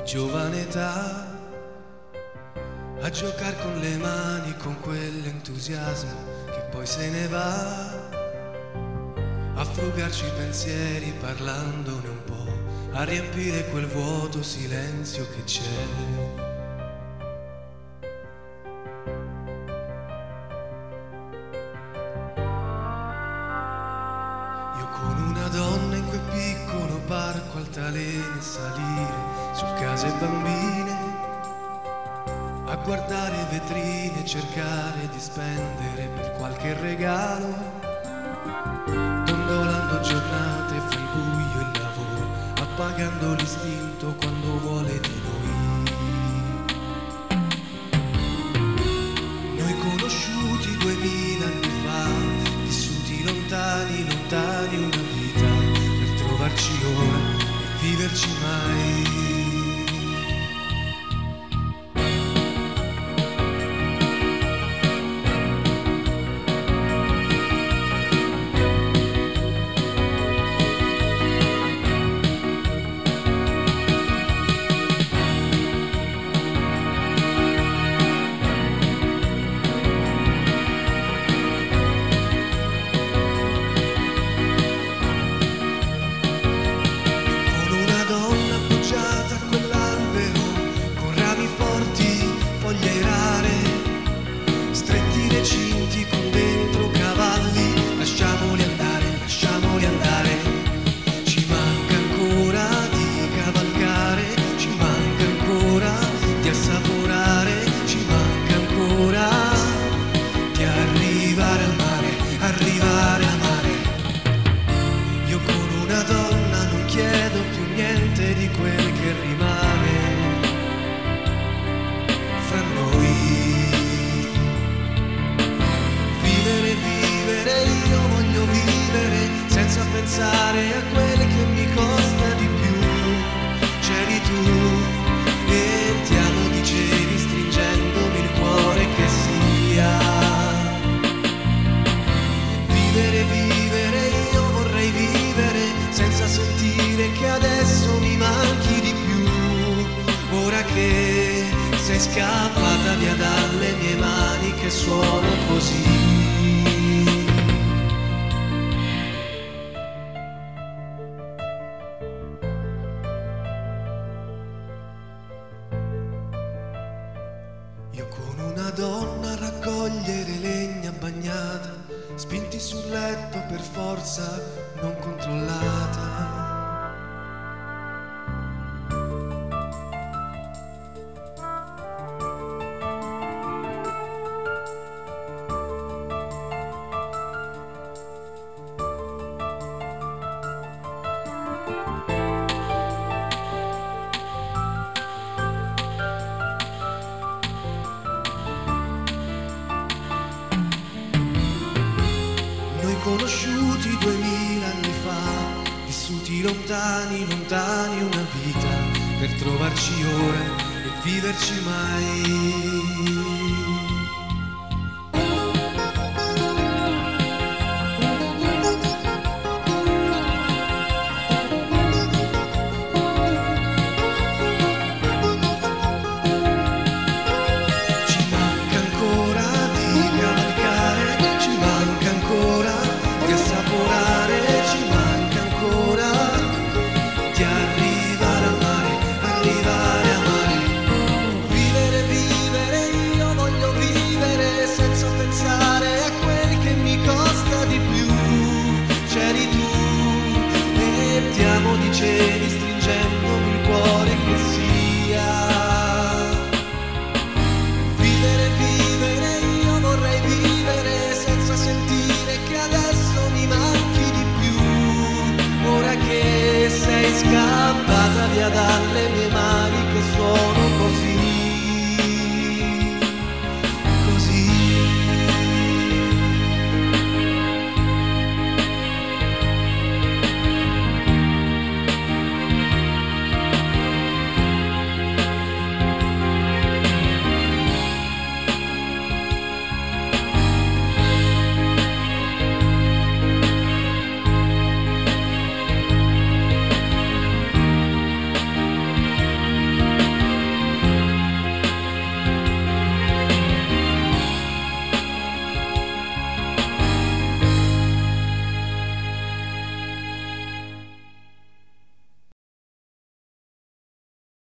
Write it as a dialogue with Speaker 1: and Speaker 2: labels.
Speaker 1: giovane età, a giocare con le mani, con quell'entusiasmo che poi se ne va, a frugarci i pensieri parlandone un po', a riempire quel vuoto silenzio che c'è. Con una donna in quel piccolo parco altalene, salire su case e bambine, a guardare vetrine, cercare di spendere per qualche regalo, dondolando giornate fra il buio e il lavoro, appagando l'istinto quando vuole di noi. Noi conosciuti 2000 anni fa, vissuti lontani, lontani una vita, per trovarci ora e viverci mai. Cinti con dentro cavalli, lasciamoli andare, ci manca ancora di cavalcare, ci manca ancora di assaporare, ci manca ancora di arrivare al mare, arrivare al mare. Io con una donna non chiedo più niente di quel che rimane fra noi. Io voglio vivere senza pensare a quel che mi costa di più. C'eri tu e ti amo, dicevi stringendomi il cuore che sia. Vivere, io vorrei vivere senza sentire che adesso mi manchi di più. Ora che sei scappata via dalle mie mani che suono così. Io con una donna a raccogliere legna bagnata, spinti sul letto per forza non controllata. Conosciuti 2000 anni fa, vissuti lontani, lontani una vita, per trovarci ora e viverci mai. Dicevi stringendomi il cuore che sia. Vivere, io vorrei vivere senza sentire che adesso mi manchi di più. Ora che sei scappata via dalle mie mani che sono